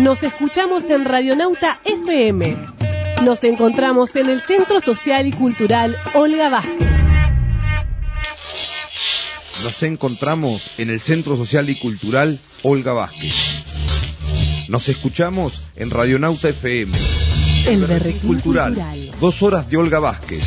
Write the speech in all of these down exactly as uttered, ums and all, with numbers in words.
Nos escuchamos en Radionauta F M. Nos encontramos en el Centro Social y Cultural Olga Vázquez. Nos encontramos en el Centro Social y Cultural Olga Vázquez. Nos escuchamos en Radionauta F M. El Berretín Cultural. Cultural. Dos horas de Olga Vázquez.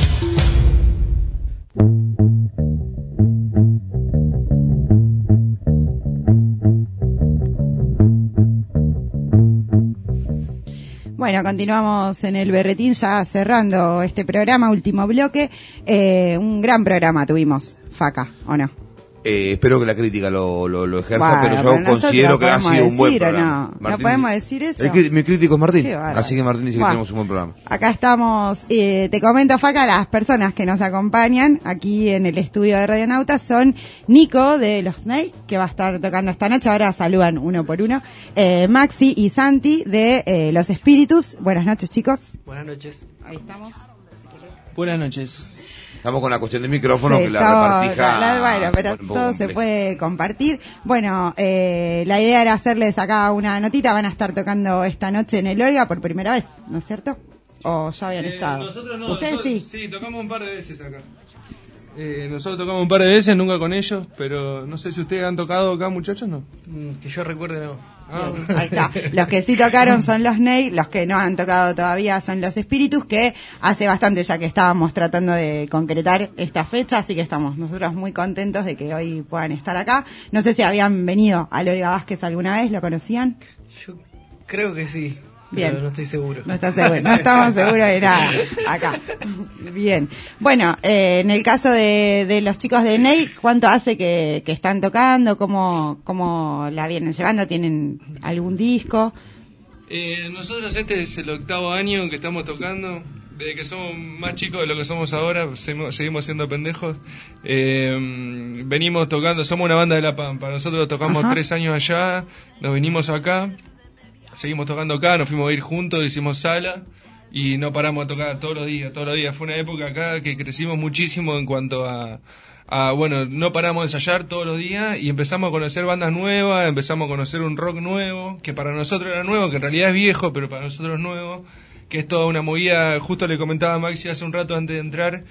Bueno, continuamos en el Berretín, ya cerrando este programa, último bloque. Eh, un gran programa tuvimos, Faca, ¿o no? Eh, espero que la crítica lo, lo, lo ejerza, Bueno, pero yo pero considero que ha sido un buen programa. No, no podemos decir eso. El, mi crítico es Martín, Qué bárbaro. así que Martín dice que Bueno, tenemos un buen programa. Acá estamos, eh, te comento, Faca, las personas que nos acompañan aquí en el estudio de Radionauta son Nico de Los Snake, que va a estar tocando esta noche, ahora saludan uno por uno, eh, Maxi y Santi de eh, Los Espíritus. Buenas noches, chicos. Buenas noches. Ahí estamos. Buenas noches. Estamos con la cuestión del micrófono, Sí, que la todo, repartija... la- bueno, pero todo se puede compartir. Bueno, eh, la idea era hacerles acá una notita. Van a estar tocando esta noche en el Olga por primera vez, ¿no es cierto? ¿O ya habían Eh, estado? Nosotros no. ¿Ustedes nosotros, sí? Sí, tocamos un par de veces acá. Eh, nosotros tocamos un par de veces, nunca con ellos, pero no sé si ustedes han tocado acá, muchachos, ¿no? Que yo recuerde, no. Ah, Ahí está. Los que sí tocaron son los Ney, los que no han tocado todavía son los Espíritus, que hace bastante ya que estábamos tratando de concretar esta fecha, así que estamos nosotros muy contentos de que hoy puedan estar acá. No sé si habían venido a Olga Vázquez alguna vez, ¿lo conocían? Yo creo que sí. Bien. Pero no estoy seguro. No está seguro, no estamos seguros de nada acá. Bien. Bueno, eh, en el caso de, de los chicos de Ney, ¿cuánto hace que, que están tocando? ¿Cómo, ¿Cómo la vienen llevando? ¿Tienen algún disco? Eh, nosotros este es el octavo año que estamos tocando. Desde que somos más chicos de lo que somos ahora, seguimos, seguimos siendo pendejos. Eh, venimos tocando, somos una banda de La Pampa. Nosotros tocamos Ajá. tres años allá, nos vinimos acá, seguimos tocando acá, nos fuimos a ir juntos, hicimos sala y no paramos de tocar todos los días, todos los días. Fue una época acá que crecimos muchísimo en cuanto a, a bueno, no paramos de ensayar todos los días y empezamos a conocer bandas nuevas, empezamos a conocer un rock nuevo, que para nosotros era nuevo, que en realidad es viejo, pero para nosotros es nuevo, que es toda una movida. Justo le comentaba a Maxi hace un rato antes de entrar,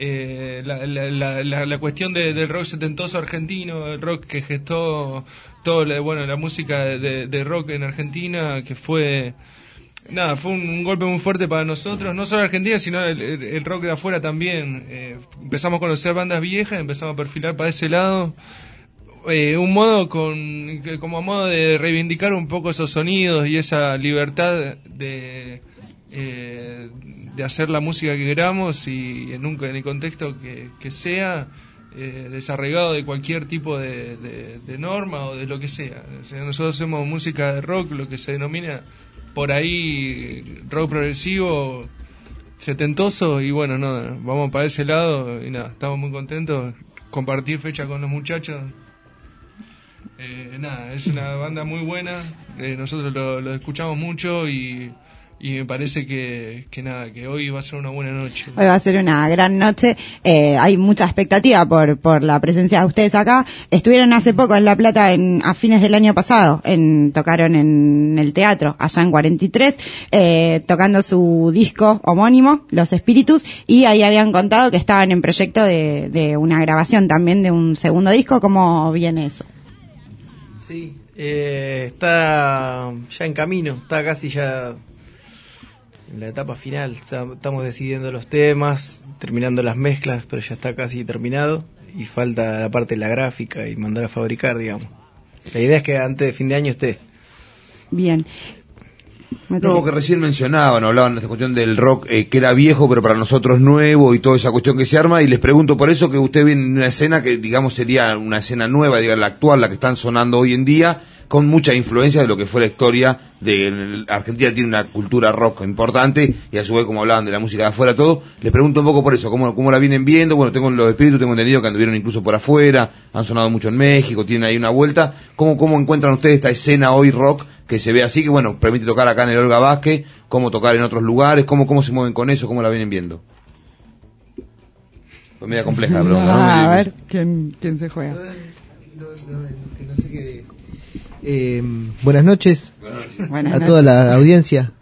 eh, la, la, la, la, la cuestión de, del rock setentoso argentino, el rock que gestó todo, la, bueno, la música de, de rock en Argentina, que fue, nada, fue un, un golpe muy fuerte para nosotros, no solo Argentina, sino el, el, el rock de afuera también. Eh, empezamos a conocer bandas viejas, empezamos a perfilar para ese lado. Eh, un modo con, como a modo de reivindicar un poco esos sonidos y esa libertad de, eh, de hacer la música que queramos y en, un, en el contexto que, que sea, eh, desarraigado de cualquier tipo de, de, de norma o de lo que sea. O sea, nosotros hacemos música de rock, lo que se denomina por ahí rock progresivo, setentoso, y bueno, no, vamos para ese lado y nada, estamos muy contentos, compartir fecha con los muchachos. Eh, nada, es una banda muy buena, eh, nosotros lo, lo escuchamos mucho y, y me parece que, que nada, que hoy va a ser una buena noche. Hoy va a ser una gran noche. Eh, hay mucha expectativa por por la presencia de ustedes acá. Estuvieron hace poco en La Plata, en, a fines del año pasado, en tocaron en el teatro, allá en cuarenta y tres, eh, tocando su disco homónimo, Los Espíritus, y ahí habían contado que estaban en proyecto de, de una grabación también de un segundo disco. ¿Cómo viene eso? Sí, eh, está ya en camino, está casi ya en la etapa final. Está- estamos decidiendo los temas, terminando las mezclas, pero ya está casi terminado y falta la parte de la gráfica y mandar a fabricar, digamos. La idea es que antes de fin de año esté. Bien. No, que recién mencionaban, hablaban de esta cuestión del rock, eh, que era viejo, pero para nosotros nuevo, y toda esa cuestión que se arma, y les pregunto por eso que usted viene en una escena que, digamos, sería una escena nueva, digamos, la actual, la que están sonando hoy en día, con mucha influencia de lo que fue la historia de Argentina. Tiene una cultura rock importante, y a su vez, como hablaban de la música de afuera, todo, les pregunto un poco por eso, cómo, cómo la vienen viendo. Bueno, tengo los Espíritus, tengo entendido que anduvieron incluso por afuera, han sonado mucho en México, tienen ahí una vuelta. ¿Cómo, cómo encuentran ustedes esta escena hoy rock, que se ve así, que bueno, permite tocar acá en el Olga Vázquez, cómo tocar en otros lugares, cómo, cómo se mueven con eso, cómo la vienen viendo? Fue media compleja la pregunta, ¿no? Ah, a ver, ¿quién, quién se juega? No, no, que no sé qué. Eh, buenas noches. Buenas noches. noches. Buenas noches. A toda la audiencia.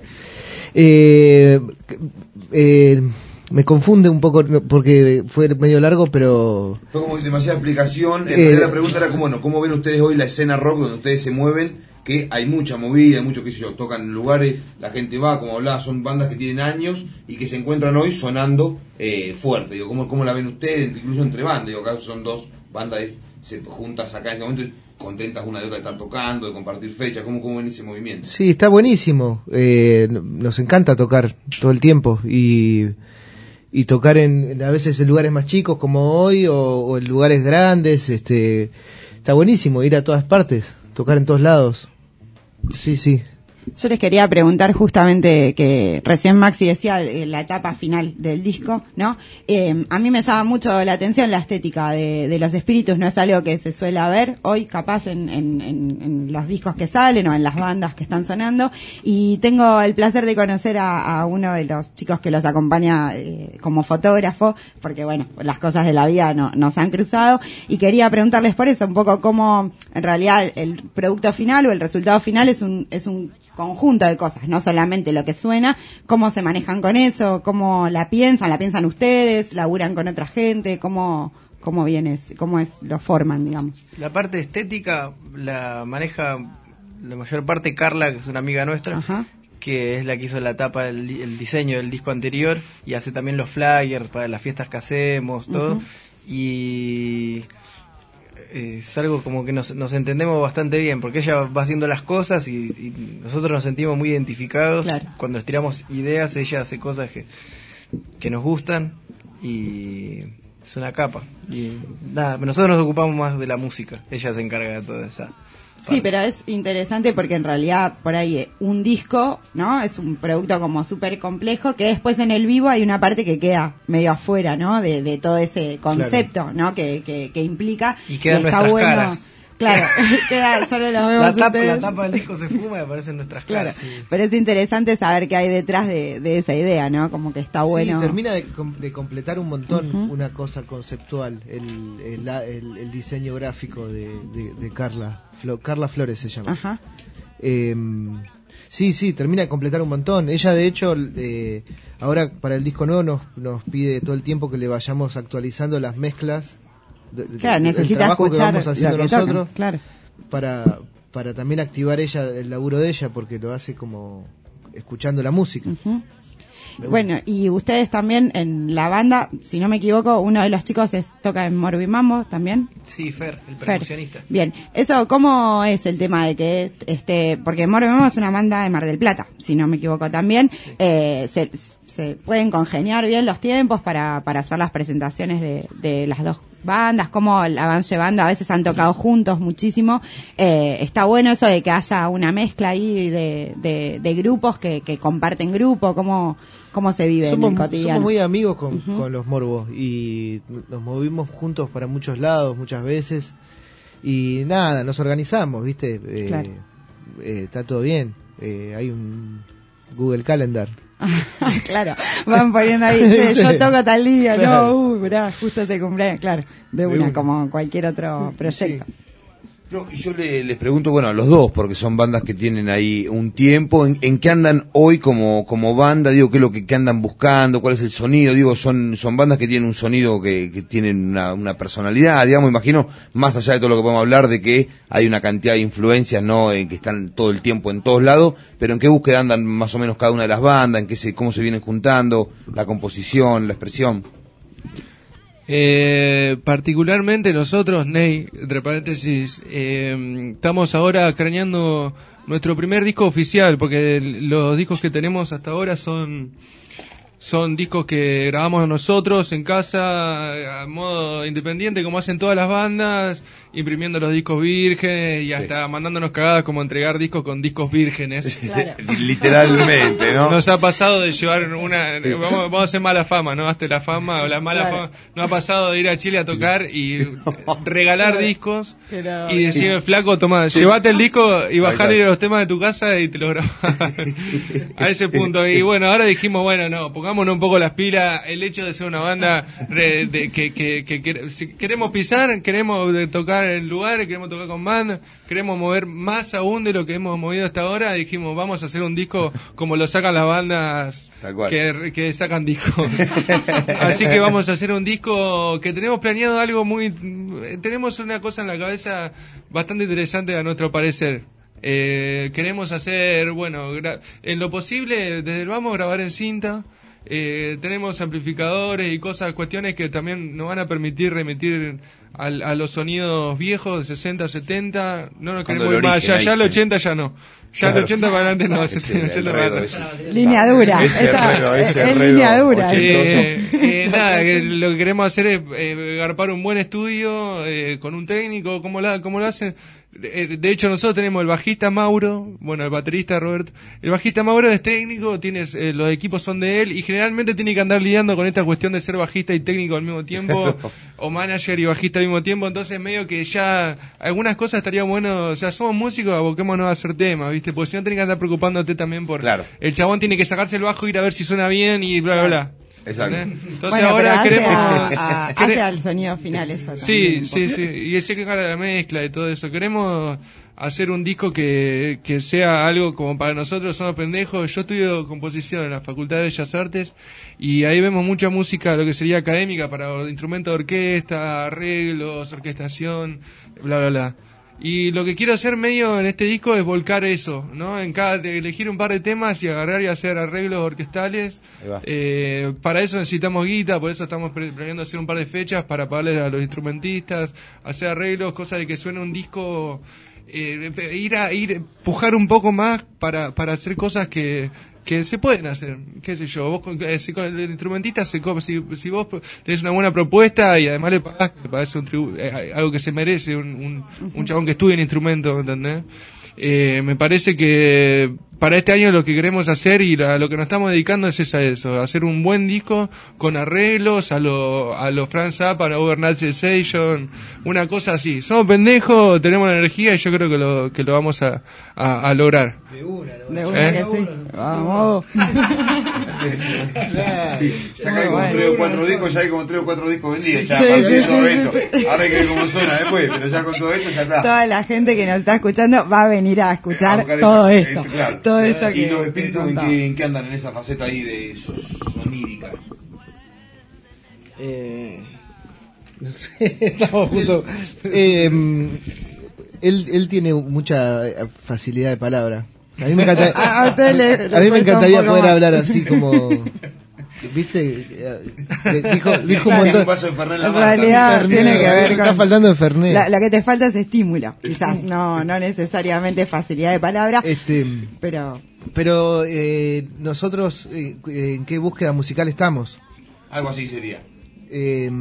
Eh, eh, me confunde un poco porque fue medio largo, pero... Fue como demasiada explicación. En realidad la pregunta era como, bueno, ¿cómo ven ustedes hoy la escena rock donde ustedes se mueven? Que hay mucha movida, hay mucho que se tocan en lugares, la gente va, como hablaba, son bandas que tienen años y que se encuentran hoy sonando eh, fuerte. Digo, ¿cómo, ¿Cómo la ven ustedes? Incluso entre bandas, digo, acá son dos bandas se juntas acá en este momento contentas una de otra de estar tocando, de compartir fechas. ¿Cómo, cómo ven ese movimiento? Sí, está buenísimo. Eh, nos encanta tocar todo el tiempo y, y tocar en a veces en lugares más chicos como hoy o, o en lugares grandes. Este, está buenísimo ir a todas partes, tocar en todos lados. Sí, sí. Yo les quería preguntar justamente que recién Maxi decía eh, la etapa final del disco, ¿no? Eh, a mí me llama mucho la atención la estética de, de Los Espíritus, no es algo que se suele ver hoy capaz en, en, en, en los discos que salen o en las bandas que están sonando, y tengo el placer de conocer a, a uno de los chicos que los acompaña eh, como fotógrafo, porque bueno, las cosas de la vida no, nos han cruzado, y quería preguntarles por eso, un poco cómo en realidad el producto final o el resultado final es un, es un conjunto de cosas, no solamente lo que suena, cómo se manejan con eso, cómo la piensan, la piensan ustedes, laburan con otra gente, cómo cómo viene, cómo es, lo forman, digamos. La parte estética la maneja la mayor parte Carla, que es una amiga nuestra. Ajá. Que es la que hizo la tapa, el, el diseño del disco anterior, y hace también los flyers para las fiestas que hacemos, todo. Uh-huh. Y es algo como que nos, nos entendemos bastante bien, porque ella va haciendo las cosas y, y nosotros nos sentimos muy identificados. Claro. Cuando estiramos ideas, ella hace cosas que, que nos gustan y es una capa. Y nada, nosotros nos ocupamos más de la música, ella se encarga de toda esa parte. Sí, pero es interesante porque en realidad por ahí un disco, ¿no? Es un producto como súper complejo que después en el vivo hay una parte que queda medio afuera, ¿no? De, de todo ese concepto, claro, ¿no? Que, que, que implica. Y quedan y está nuestras bueno, caras. Claro, queda, solo lo vemos la tapa, ustedes. la tapa del disco se fuma y aparecen nuestras caras. Claro, sí. Pero es interesante saber qué hay detrás de, de esa idea, ¿no? Como que está bueno. Sí, termina de, de completar un montón uh-huh. una cosa conceptual, el, el, el, el diseño gráfico de, de, de Carla, Flo, Carla Flores se llama. Ajá. Eh, sí, sí, termina de completar un montón. Ella, de hecho, eh, ahora para el disco nuevo nos, nos pide todo el tiempo que le vayamos actualizando las mezclas. De, claro, necesita escuchar que vamos haciendo lo que nosotros, tocan, claro, para para también activar ella el laburo de ella, porque lo hace como escuchando la música. Uh-huh. Bueno, y ustedes también en la banda, si no me equivoco, uno de los chicos es, toca en Morbimambo también. Sí, Fer, el percusionista. Bien, eso, ¿cómo es el tema de que este, porque Morbimambo es una banda de Mar del Plata, si no me equivoco también, sí. eh, se, se pueden congeniar bien los tiempos para, para hacer las presentaciones de, de las dos bandas, cómo la van llevando, a veces han tocado juntos muchísimo, eh, está bueno eso de que haya una mezcla ahí de, de, de grupos que, que comparten grupo, cómo, cómo se vive somos, en el cotidiano. Somos muy amigos con, uh-huh. con los Morbos y nos movimos juntos para muchos lados muchas veces y nada, nos organizamos, ¿viste? Eh, claro. eh, está todo bien, eh, hay un Google Calendar. Claro, van poniendo ahí, che, yo toco tal día, claro. No, uy, mirá, justo ese cumpleaños, claro, de, de una, una, como cualquier otro proyecto. Sí. No, y yo le, les pregunto, bueno, a los dos, porque son bandas que tienen ahí un tiempo, ¿en, en qué andan hoy como como banda? Digo, ¿qué es lo que, que andan buscando? ¿Cuál es el sonido? Digo, son son bandas que tienen un sonido que, que tienen una, una personalidad, digamos, imagino, más allá de todo lo que podemos hablar, de que hay una cantidad de influencias, ¿no?, en que están todo el tiempo en todos lados, pero ¿en qué búsqueda andan más o menos cada una de las bandas? ¿En qué se, cómo se vienen juntando? ¿La composición, la expresión? Eh, particularmente nosotros, Ney, entre paréntesis, eh, estamos ahora craneando nuestro primer disco oficial, porque los discos que tenemos hasta ahora son son discos que grabamos nosotros en casa a modo independiente, como hacen todas las bandas, imprimiendo los discos vírgenes y hasta sí. mandándonos cagadas como entregar discos con discos vírgenes. Claro. Literalmente, ¿no? Nos ha pasado de llevar una... Vamos, vamos a hacer mala fama, ¿no? Hazte la fama o la mala claro. fama. Nos ha pasado de ir a Chile a tocar y regalar claro. discos claro. y decir, flaco, toma, llévate el disco y bajarle los temas de tu casa y te los grabás. A ese punto. Y bueno, ahora dijimos, bueno, no, pongamos pongámonos un poco las pilas. El hecho de ser una banda de, de, que, que, que, que si queremos pisar, queremos tocar en lugares, queremos tocar con bandas, queremos mover más aún de lo que hemos movido hasta ahora, dijimos vamos a hacer un disco como lo sacan las bandas que, que sacan discos. Así que vamos a hacer un disco que tenemos planeado algo muy... Tenemos una cosa en la cabeza bastante interesante a nuestro parecer. Eh, queremos hacer, bueno, gra- en lo posible, desde el vamos a grabar en cinta. Eh, tenemos amplificadores y cosas, cuestiones que también nos van a permitir remitir al, a los sonidos viejos de sesenta, setenta. No nos queremos ir más, ya, ya el ochenta ya no. Ya el ochenta para adelante no, setenta, ochenta para adelante. Línea dura. Ese enredo, ese es enredo línea dura. Eh, eh, nada, que lo que queremos hacer es eh, garpar un buen estudio eh, con un técnico, como la, como lo hacen. De, de hecho nosotros tenemos el bajista Mauro, bueno, el baterista Roberto. El bajista Mauro es técnico, tienes, eh, los equipos son de él y generalmente tiene que andar lidiando con esta cuestión de ser bajista y técnico al mismo tiempo, o manager y bajista al mismo tiempo. Entonces medio que ya algunas cosas estaría bueno, o sea, somos músicos, aboquémonos a hacer temas, ¿viste? Porque si no tenés que andar preocupándote también por... Claro. El chabón tiene que sacarse el bajo, ir a ver si suena bien y bla, bla, bla. Exacto. Entonces Bueno, ahora pero queremos... hace, a, a, quere- hace al sonido final eso Sí, también, sí, sí, y ese que cara la mezcla y todo eso. Queremos hacer un disco que, que sea algo como para nosotros, somos pendejos. Yo estudio composición en la Facultad de Bellas Artes y ahí vemos mucha música, lo que sería académica, para instrumentos de orquesta, arreglos, orquestación, bla, bla, bla. Y lo que quiero hacer medio en este disco es volcar eso, ¿no? En cada, de elegir un par de temas y agarrar y hacer arreglos orquestales. Eh, para eso necesitamos guita, por eso estamos pre- planeando hacer un par de fechas para pagarles a los instrumentistas, hacer arreglos, cosas de que suene un disco, eh, ir a ir pujar un poco más para para hacer cosas que que se pueden hacer, qué sé yo, vos con, eh, si con el instrumentista se co- si, si vos tenés una buena propuesta y además le pagás, le pagás un tribu- eh, algo que se merece un, un, un chabón que estudie en instrumento, ¿entendés? Eh, me parece que para este año lo que queremos hacer y a lo que nos estamos dedicando es a eso, a hacer un buen disco con arreglos a lo a lo Frank Zappa, a lo Overnight Sensation, una cosa así. Somos pendejos, tenemos la energía y yo creo que lo que lo vamos a, a, a lograr. De una, ¿no? De una ¿Eh? que sí. Vamos. Sí, ya que hay como Bueno. tres o cuatro discos, ya hay como tres o cuatro discos vendidos. Ya, Sí, a partir sí, de todo sí, esto. sí, sí. Ahora hay que ver cómo suena después, pero ya con todo esto ya está. Toda la gente que nos está escuchando va a venir a escuchar A buscar todo esto, esto. este, claro. Todo esto ¿Y que los que espíritus en contaba. qué, en qué andan en esa faceta ahí de sos- sonírica? Eh, no sé, estamos justo... Eh, él, él tiene mucha eh, facilidad de palabra. A mí me, encanta- A- a usted le- le a mí me cuesta un encantaría poco poder más. hablar así como... ¿Viste? Eh, Dijo, dijo un Claro. montón. Un vaso de Fernet en la En mano. realidad Fernet, tiene que ver está con... faltando de Fernet. La- lo que te falta es estímulo, quizás, no no necesariamente facilidad de palabra, Este, pero pero eh, nosotros, eh, ¿en qué búsqueda musical estamos? Algo así sería. Eh,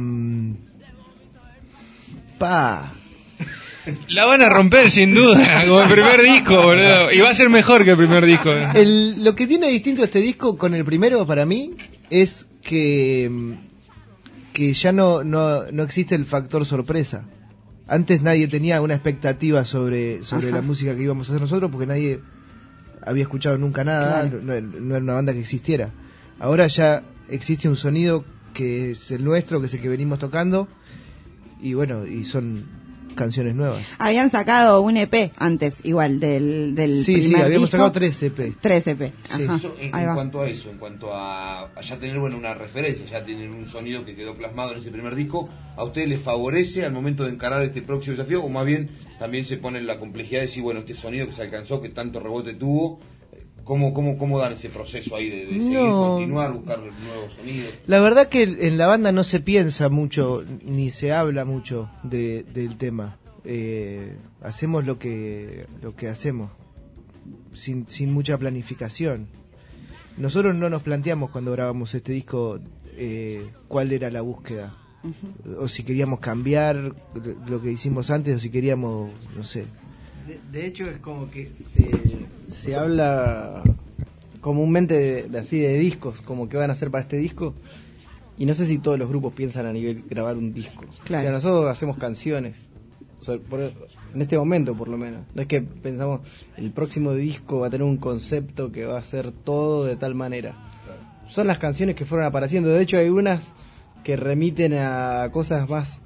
pa. La van a romper sin duda, como el primer disco, boludo. Y va a ser mejor que el primer disco. eh. El, lo que tiene distinto este disco con el primero para mí es que, que ya no, no, no existe el factor sorpresa. Antes nadie tenía una expectativa sobre, sobre la música que íbamos a hacer nosotros porque nadie había escuchado nunca nada, Claro. no, no era una banda que existiera. Ahora ya existe un sonido que es el nuestro, que es el que venimos tocando y bueno, y son canciones nuevas. habían sacado un E P antes, igual, del, del Sí, sí, primer habíamos disco. sacado tres E P. Tres E P, Sí. ajá, Eso, en, ahí en va. cuanto a eso, en cuanto a, a ya tener bueno una referencia, ya tienen un sonido que quedó plasmado en ese primer disco, ¿a ustedes les favorece al momento de encarar este próximo desafío o más bien también se pone la complejidad de decir, bueno, este sonido que se alcanzó, que tanto rebote tuvo, ¿cómo, cómo, cómo dan ese proceso ahí de, de seguir, No. continuar, buscar nuevos sonidos? La verdad que en la banda no se piensa mucho, ni se habla mucho de, del tema. Eh, hacemos lo que lo que hacemos, sin, sin mucha planificación. Nosotros no nos planteamos cuando grabamos este disco eh, cuál era la búsqueda, o si queríamos cambiar lo que hicimos antes, o si queríamos, no sé. De, de hecho es como que se, se habla comúnmente de, de así de discos, como que van a hacer para este disco, y no sé si todos los grupos piensan a nivel grabar un disco. Claro. O sea, nosotros hacemos canciones, o sea, por- en este momento por lo menos. No es que pensamos el próximo disco va a tener un concepto que va a ser todo de tal manera. son las canciones que fueron apareciendo. De hecho, hay unas que remiten a cosas más,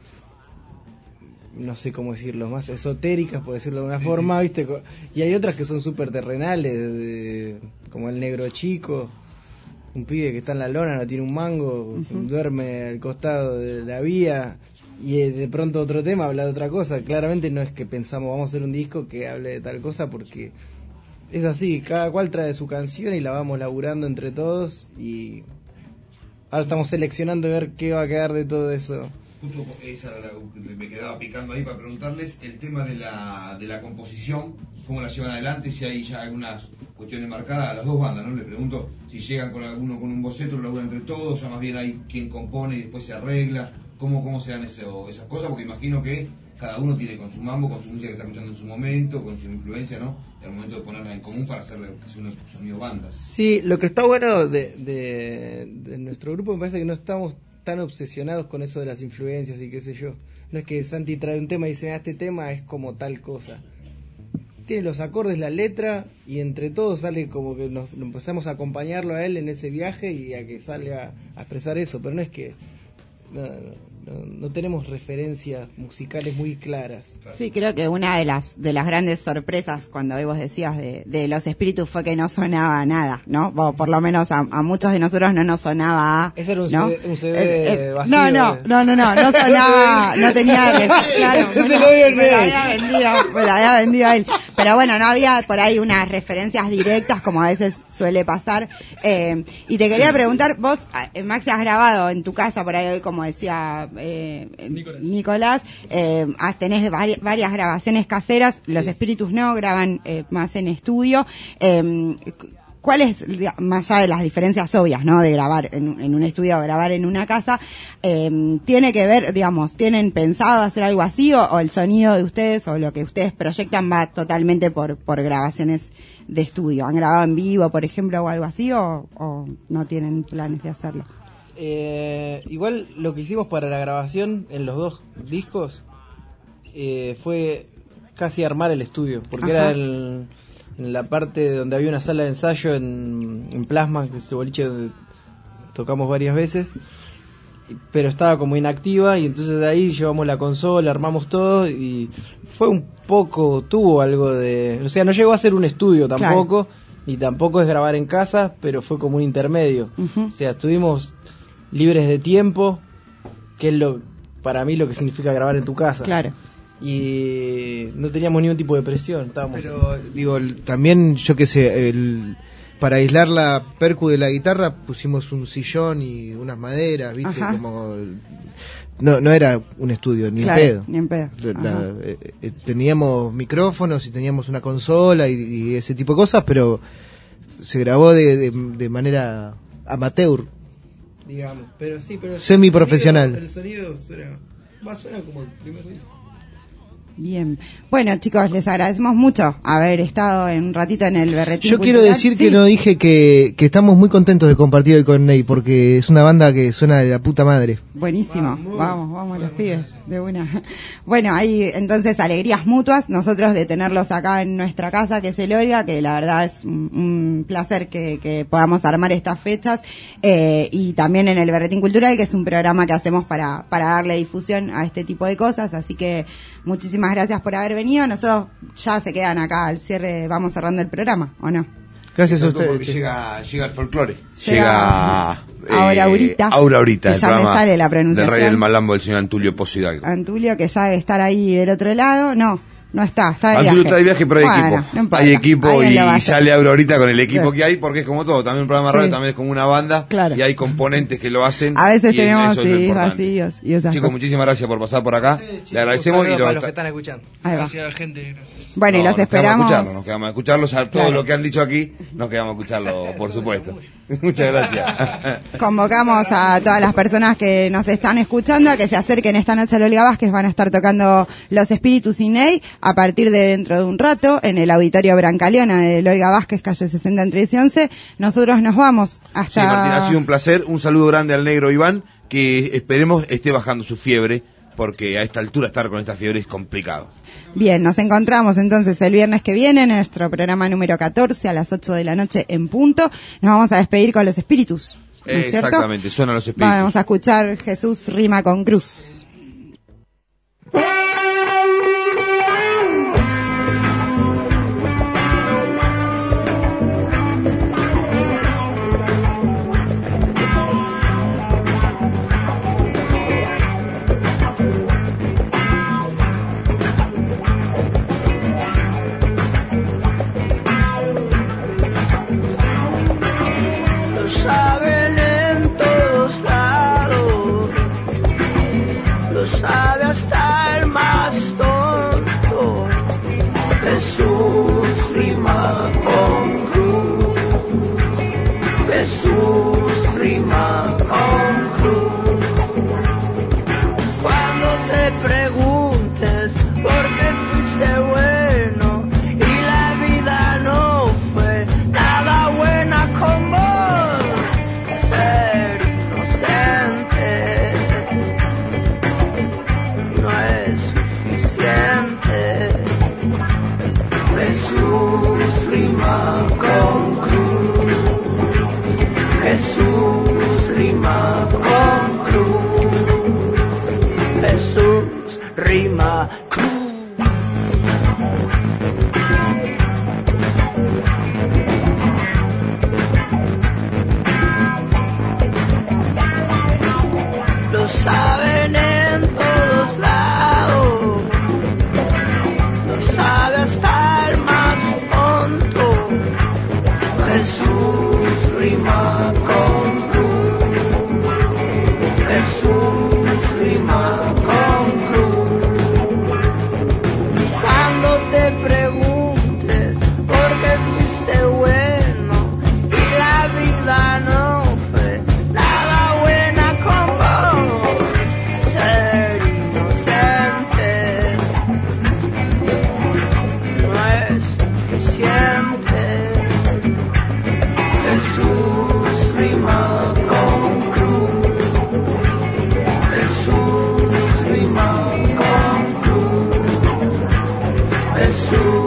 no sé cómo decirlo, más esotéricas, por decirlo de alguna forma, ¿viste? Y hay otras que son súper terrenales, de, como El Negro Chico, un pibe que está en la lona, no tiene un mango, uh-huh. duerme al costado de la vía, y de pronto otro tema habla de otra cosa. Claramente no es que pensamos, vamos a hacer un disco que hable de tal cosa, porque es así, cada cual trae su canción y la vamos laburando entre todos, y ahora estamos seleccionando a ver qué va a quedar de todo eso. Justo esa era la que me quedaba picando ahí para preguntarles el tema de la de la composición, cómo la llevan adelante, si hay ya algunas cuestiones marcadas a las dos bandas, ¿no? Le pregunto si llegan con alguno con un boceto, lo laburan entre todos, ya más bien hay quien compone y después se arregla, cómo cómo se dan eso, esas cosas, porque imagino que cada uno tiene con su mambo, con su música que está escuchando en su momento, con su influencia, ¿no? En el momento de ponerla en común para hacerle un sonido banda. Sí, lo que está bueno de, de, de nuestro grupo, me parece que no estamos tan obsesionados con eso de las influencias y qué sé yo. No es que Santi trae un tema y dice, ah, este tema es como tal cosa. Tiene los acordes, la letra, y entre todos sale como que nos, nos empezamos a acompañarlo a él en ese viaje y a que salga a expresar eso, pero no es que no, no, no tenemos referencias musicales muy claras. Sí, creo que una de las de las grandes sorpresas cuando vos decías de, de Los Espíritus fue que no sonaba nada, ¿no? O por lo menos a, a muchos de nosotros no nos sonaba a, Ese era un, ¿no? C D, un C D eh, eh, vacío. No, no, no, no, no, no sonaba, no tenía, claro, no, no, me lo había vendido, me lo había vendido a él. Pero bueno, no había por ahí unas referencias directas como a veces suele pasar. Eh, y te quería preguntar, vos, Maxi, has grabado en tu casa por ahí hoy, como decía eh, Nicolás, Nicolás eh, tenés vari, varias grabaciones caseras, Los Espíritus no, graban eh, más en estudio. Eh, ¿Cuál es, más allá de las diferencias obvias, ¿no? De grabar en, en un estudio o grabar en una casa, eh, tiene que ver, digamos, ¿tienen pensado hacer algo así o, o el sonido de ustedes o lo que ustedes proyectan va totalmente por, por grabaciones de estudio? ¿Han grabado en vivo, por ejemplo, o algo así o, o no tienen planes de hacerlo? Eh, igual lo que hicimos para la grabación en los dos discos eh, fue casi armar el estudio, porque Ajá. era el... en la parte donde había una sala de ensayo en, en Plasma, que es el boliche donde tocamos varias veces, pero estaba como inactiva, y entonces de ahí llevamos la consola, armamos todo, y fue un poco, tuvo algo de... O sea, no llegó a ser un estudio tampoco, claro. Ni tampoco es grabar en casa, pero fue como un intermedio. Uh-huh. O sea, estuvimos libres de tiempo, que es lo para mí lo que significa grabar en tu casa. Claro. Y no teníamos ningún tipo de presión, estábamos... Pero digo, también yo qué sé, el, para aislar la percu de la guitarra pusimos un sillón y unas maderas, viste, Ajá. como no no era un estudio ni claro, en pedo, ni en pedo. La, eh, eh, teníamos micrófonos y teníamos una consola y, y ese tipo de cosas, pero se grabó de, de, de manera amateur, digamos, pero sí, pero semiprofesional. El sonido, el sonido suena, va suena como el primer disco. Bien. Bueno, chicos, les agradecemos mucho haber estado en un ratito en el Berretín Yo Cultural. quiero decir sí. que no dije que, que estamos muy contentos de compartir hoy con Ney, porque es una banda que suena de la puta madre. Buenísimo. Vamos, vamos, vamos los pibes, de una. Bueno, hay entonces alegrías mutuas, nosotros de tenerlos acá en nuestra casa, que es el Olga, que la verdad es un, un placer que, que podamos armar estas fechas, eh, y también en el Berretín Cultural, que es un programa que hacemos para, para darle difusión a este tipo de cosas, así que muchísimas gracias por haber venido. Nosotros ya se quedan acá al cierre, vamos cerrando el programa, ¿o no? Gracias a ustedes. Porque llega, llega el folclore. Llega, llega Ahora ahorita. Ahora ahorita. Que ya me sale la pronunciación. Del rey del malambo, el señor Antulio Pozo Hidalgo. Antulio, que ya debe estar ahí del otro lado. No, no está, está de Antulio viaje. está de viaje, pero hay bueno, equipo. No hay equipo y, y sale ahora ahorita con el equipo claro. que hay, porque es como todo. También un programa de radio, sí. también es como una banda. Claro. Y hay componentes que lo hacen. A veces tenemos sí, vacíos y esas Chicos, cosas. muchísimas gracias por pasar por acá. Sí, chicos, le agradecemos y para los, los que están escuchando. Gracias, gente. Gracias. Bueno, no, y los nos esperamos. Quedamos nos quedamos a escucharlos. A todo claro. lo que han dicho aquí, nos quedamos a escucharlo, por supuesto. Muchas gracias. Convocamos a todas las personas que nos están escuchando a que se acerquen esta noche al Olga Vázquez. Van a estar tocando Los Espíritus y Ney a partir de dentro de un rato en el Auditorio Brancaleona del Olga Vázquez, calle sesenta en trece y once. Nosotros nos vamos hasta... Sí, Martín, ha sido un placer. Un saludo grande al negro Iván, que esperemos esté bajando su fiebre, porque a esta altura estar con esta fiebre es complicado. Bien, nos encontramos entonces el viernes que viene en nuestro programa número catorce a las ocho de la noche en punto. Nos vamos a despedir con Los Espíritus. ¿no es cierto? Exactamente, suenan los espíritus. Vamos a escuchar Jesús rima con cruz. Jesús.